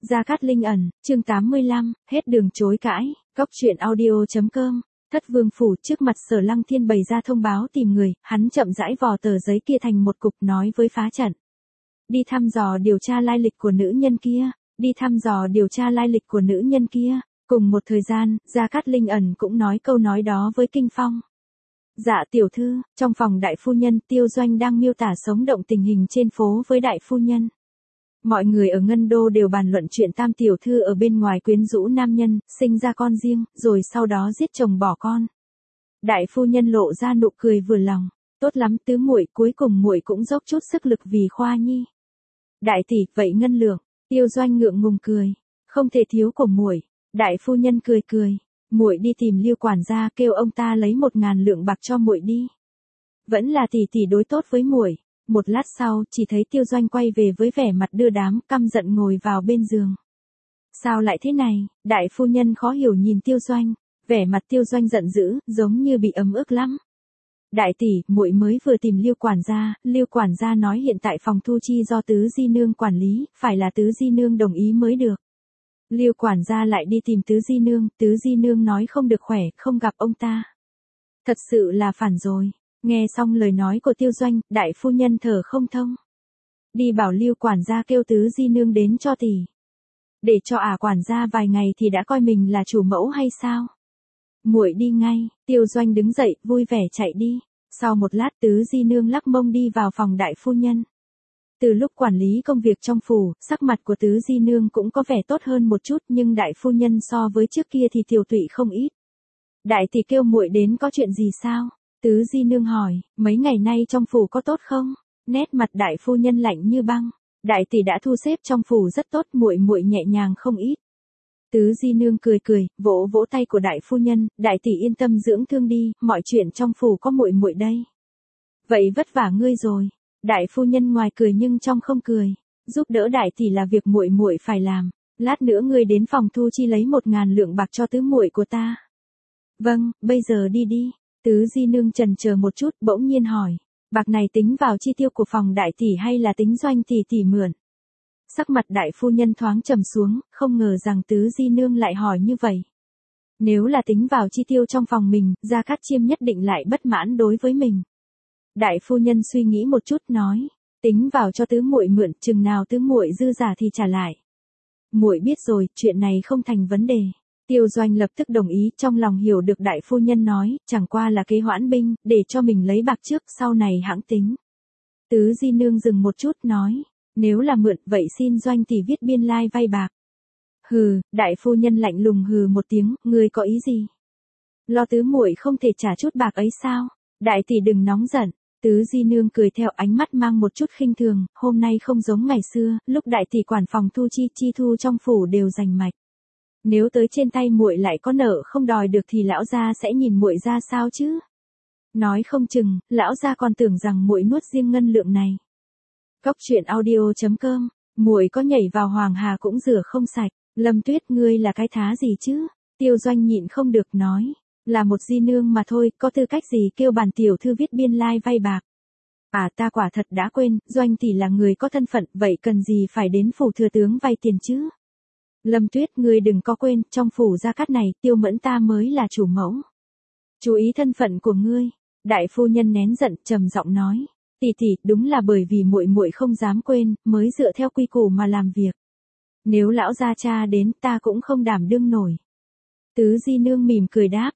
Gia Cát Linh ẩn, chương 85, hết đường chối cãi, Cóc truyện audio.com. Thất vương phủ trước mặt Sở Lăng Thiên bày ra thông báo tìm người, hắn chậm rãi vò tờ giấy kia thành một cục nói với phá trận. Đi thăm dò điều tra lai lịch của nữ nhân kia, đi thăm dò điều tra lai lịch của nữ nhân kia. Cùng một thời gian, Gia Cát Linh ẩn cũng nói câu nói đó với Kinh Phong. Dạ tiểu thư, trong phòng đại phu nhân, Tiêu Doanh đang miêu tả sống động tình hình trên phố với đại phu nhân. Mọi người ở Ngân Đô đều bàn luận chuyện tam tiểu thư ở bên ngoài quyến rũ nam nhân, sinh ra con riêng, rồi sau đó giết chồng bỏ con. Đại phu nhân lộ ra nụ cười vừa lòng, tốt lắm tứ muội, cuối cùng muội cũng dốc chút sức lực vì Khoa Nhi. Đại tỷ, vậy ngân lượng, Tiêu Doanh ngượng ngùng cười, không thể thiếu của muội. Đại phu nhân cười cười, muội đi tìm Lưu quản gia kêu ông ta lấy 1.000 lượng bạc cho muội đi. Vẫn là tỷ tỷ đối tốt với muội. Một lát sau, chỉ thấy Tiêu Doanh quay về với vẻ mặt đưa đám, căm giận ngồi vào bên giường. Sao lại thế này? Đại phu nhân khó hiểu nhìn Tiêu Doanh, vẻ mặt Tiêu Doanh giận dữ, giống như bị ấm ức lắm. Đại tỷ, muội mới vừa tìm Lưu quản gia nói hiện tại phòng thu chi do Tứ Di Nương quản lý, phải là Tứ Di Nương đồng ý mới được. Lưu quản gia lại đi tìm Tứ Di Nương nói không được khỏe, không gặp ông ta. Thật sự là phản rồi. Nghe xong lời nói của Tiêu Doanh, đại phu nhân thở không thông. Đi bảo Lưu quản gia kêu Tứ Di Nương đến cho tỷ. Để cho quản gia vài ngày thì đã coi mình là chủ mẫu hay sao? Muội đi ngay, Tiêu Doanh đứng dậy, vui vẻ chạy đi. Sau một lát Tứ Di Nương lắc mông đi vào phòng đại phu nhân. Từ lúc quản lý công việc trong phủ, sắc mặt của Tứ Di Nương cũng có vẻ tốt hơn một chút, nhưng đại phu nhân so với trước kia thì tiều tụy không ít. Đại tỷ kêu muội đến có chuyện gì sao? Tứ Di Nương hỏi, mấy ngày nay trong phủ có tốt không? Nét mặt đại phu nhân lạnh như băng. Đại tỷ đã thu xếp trong phủ rất tốt, muội nhẹ nhàng không ít. Tứ Di Nương cười cười, vỗ vỗ tay của đại phu nhân, đại tỷ yên tâm dưỡng thương đi, mọi chuyện trong phủ có muội đây. Vậy vất vả ngươi rồi. Đại phu nhân ngoài cười nhưng trong không cười. Giúp đỡ đại tỷ là việc muội phải làm. Lát nữa ngươi đến phòng thu chi lấy 1.000 lượng bạc cho tứ muội của ta. Vâng, bây giờ đi đi. Tứ Di Nương chần chờ một chút, bỗng nhiên hỏi, bạc này tính vào chi tiêu của phòng đại tỷ hay là tính Doanh tỷ mượn? Sắc mặt đại phu nhân thoáng trầm xuống, không ngờ rằng Tứ Di Nương lại hỏi như vậy. Nếu là tính vào chi tiêu trong phòng mình, Gia Cát Chiêm nhất định lại bất mãn đối với mình. Đại phu nhân suy nghĩ một chút nói, tính vào cho tứ muội mượn, chừng nào tứ muội dư giả thì trả lại. Muội biết rồi, chuyện này không thành vấn đề. Tiêu Doanh lập tức đồng ý, trong lòng hiểu được đại phu nhân nói, chẳng qua là kế hoãn binh, để cho mình lấy bạc trước, sau này hãng tính. Tứ Di Nương dừng một chút nói, nếu là mượn, vậy xin Doanh tỷ viết biên lai vay bạc. Hừ, đại phu nhân lạnh lùng hừ một tiếng, ngươi có ý gì? Lo tứ muội không thể trả chút bạc ấy sao? Đại tỷ đừng nóng giận. Tứ Di Nương cười theo ánh mắt mang một chút khinh thường, hôm nay không giống ngày xưa, lúc đại tỷ quản phòng thu chi thu trong phủ đều rành mạch. Nếu tới trên tay muội lại có nợ không đòi được thì lão gia sẽ nhìn muội ra sao chứ? Nói không chừng, lão gia còn tưởng rằng muội nuốt riêng ngân lượng này. Cóc truyện audio.com, muội có nhảy vào Hoàng Hà cũng rửa không sạch. Lâm Tuyết, ngươi là cái thá gì chứ? Tiêu Doanh nhịn không được nói, là một di nương mà thôi, có tư cách gì kêu bản tiểu thư viết biên lai vay bạc? Ta quả thật đã quên, Doanh tỷ là người có thân phận, vậy cần gì phải đến phủ thừa tướng vay tiền chứ? Lâm Tuyết, ngươi đừng có quên, trong phủ Gia Cát này, Tiêu Mẫn ta mới là chủ mẫu. Chú ý thân phận của ngươi. Đại phu nhân nén giận, trầm giọng nói, tỷ, đúng là bởi vì muội không dám quên, mới dựa theo quy củ mà làm việc. Nếu lão gia cha đến, ta cũng không đảm đương nổi. Tứ Di Nương mỉm cười đáp,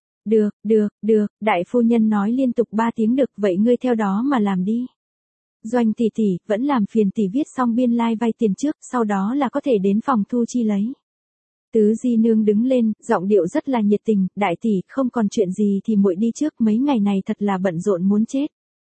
được, đại phu nhân nói liên tục 3 tiếng được, vậy ngươi theo đó mà làm đi. Doanh tỷ, vẫn làm phiền tỷ viết xong biên lai vay tiền trước, sau đó là có thể đến phòng thu chi lấy. Tứ Di Nương đứng lên, giọng điệu rất là nhiệt tình, đại tỷ, không còn chuyện gì thì muội đi trước, mấy ngày này thật là bận rộn muốn chết.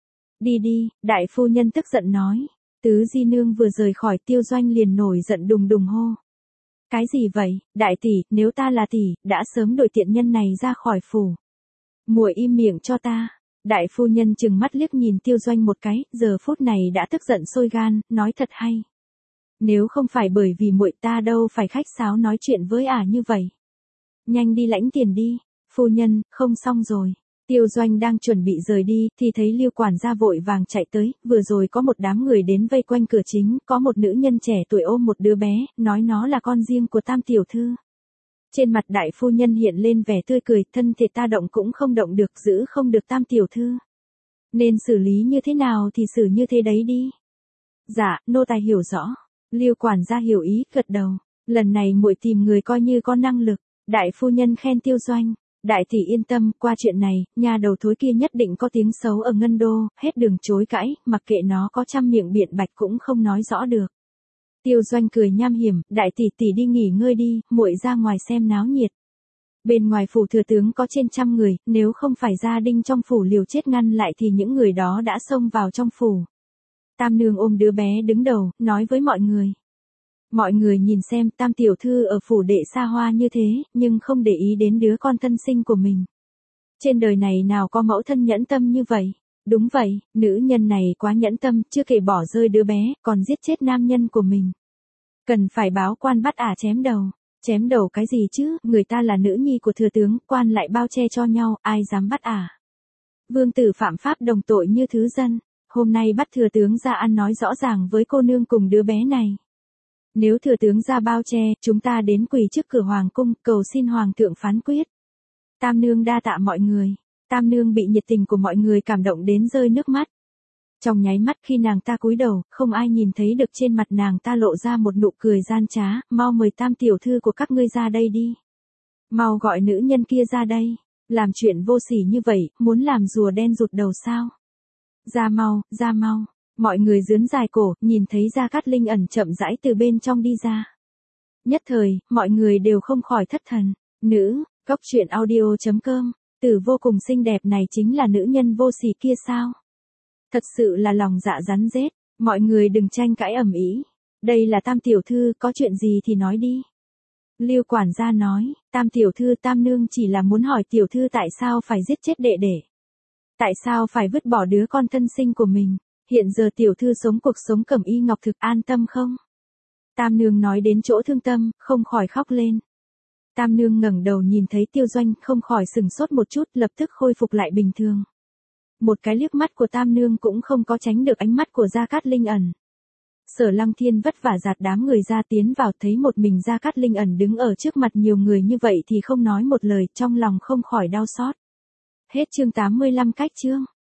Đi, đại phu nhân tức giận nói. Tứ Di Nương vừa rời khỏi, Tiêu Doanh liền nổi giận đùng hô. Cái gì vậy, đại tỷ, nếu ta là tỷ, đã sớm đuổi tiện nhân này ra khỏi phủ. Muội im miệng cho ta. Đại phu nhân trừng mắt liếc nhìn Tiêu Doanh một cái, giờ phút này đã tức giận sôi gan, nói thật hay. Nếu không phải bởi vì muội ta đâu phải khách sáo nói chuyện với như vậy. Nhanh đi lãnh tiền đi. Phu nhân, không xong rồi. Tiêu Doanh đang chuẩn bị rời đi, thì thấy Lưu quản gia vội vàng chạy tới, vừa rồi có một đám người đến vây quanh cửa chính, có một nữ nhân trẻ tuổi ôm một đứa bé, nói nó là con riêng của Tam tiểu thư. Trên mặt đại phu nhân hiện lên vẻ tươi cười, thân thể ta động cũng không động được, giữ không được Tam tiểu thư. Nên xử lý như thế nào thì xử như thế đấy đi. Dạ, nô tài hiểu rõ. Lưu quản gia hiểu ý, gật đầu. Lần này muội tìm người coi như có năng lực. Đại phu nhân khen Tiêu Doanh. Đại tỷ yên tâm, qua chuyện này, nhà đầu thối kia nhất định có tiếng xấu ở Ngân Đô, hết đường chối cãi, mặc kệ nó có trăm miệng biện bạch cũng không nói rõ được. Tiêu Doanh cười nham hiểm, đại tỷ tỷ đi nghỉ ngơi đi, muội ra ngoài xem náo nhiệt. Bên ngoài phủ thừa tướng có trên 100 người, nếu không phải gia đình trong phủ liều chết ngăn lại thì những người đó đã xông vào trong phủ. Tam nương ôm đứa bé đứng đầu, nói với mọi người. Mọi người nhìn xem Tam tiểu thư ở phủ đệ xa hoa như thế, nhưng không để ý đến đứa con thân sinh của mình. Trên đời này nào có mẫu thân nhẫn tâm như vậy? Đúng vậy, nữ nhân này quá nhẫn tâm, chưa kể bỏ rơi đứa bé, còn giết chết nam nhân của mình. Cần phải báo quan bắt ả chém đầu. Chém đầu cái gì chứ, người ta là nữ nhi của thừa tướng, quan lại bao che cho nhau, ai dám bắt ả. Vương tử phạm pháp đồng tội như thứ dân, hôm nay bắt thừa tướng ra ăn nói rõ ràng với cô nương cùng đứa bé này. Nếu thừa tướng ra bao che, chúng ta đến quỳ trước cửa hoàng cung, cầu xin hoàng thượng phán quyết. Tam nương đa tạ mọi người. Tam nương bị nhiệt tình của mọi người cảm động đến rơi nước mắt. Trong nháy mắt khi nàng ta cúi đầu, không ai nhìn thấy được trên mặt nàng ta lộ ra một nụ cười gian trá, mau mời Tam tiểu thư của các ngươi ra đây đi. Mau gọi nữ nhân kia ra đây. Làm chuyện vô sỉ như vậy, muốn làm rùa đen rụt đầu sao? Ra mau, ra mau. Mọi người rướn dài cổ, nhìn thấy Gia Cát Linh ẩn chậm rãi từ bên trong đi ra. Nhất thời, mọi người đều không khỏi thất thần. Nữ, góc truyện audio.com, tử vô cùng xinh đẹp này chính là nữ nhân vô sỉ kia sao? Thật sự là lòng dạ rắn rết, mọi người đừng tranh cãi ầm ĩ. Đây là Tam tiểu thư, có chuyện gì thì nói đi. Lưu quản gia nói, Tam tiểu thư Tam nương chỉ là muốn hỏi tiểu thư tại sao phải giết chết đệ đệ. Tại sao phải vứt bỏ đứa con thân sinh của mình. Hiện giờ tiểu thư sống cuộc sống cẩm y ngọc thực an tâm không? Tam nương nói đến chỗ thương tâm, không khỏi khóc lên. Tam nương ngẩng đầu nhìn thấy Tiêu Doanh, không khỏi sừng sốt một chút, lập tức khôi phục lại bình thường. Một cái liếc mắt của Tam nương cũng không có tránh được ánh mắt của Gia Cát Linh ẩn. Sở Lăng Thiên vất vả dạt đám người ra tiến vào, thấy một mình Gia Cát Linh ẩn đứng ở trước mặt nhiều người như vậy thì không nói một lời, trong lòng không khỏi đau xót. Hết chương 85 cách chương.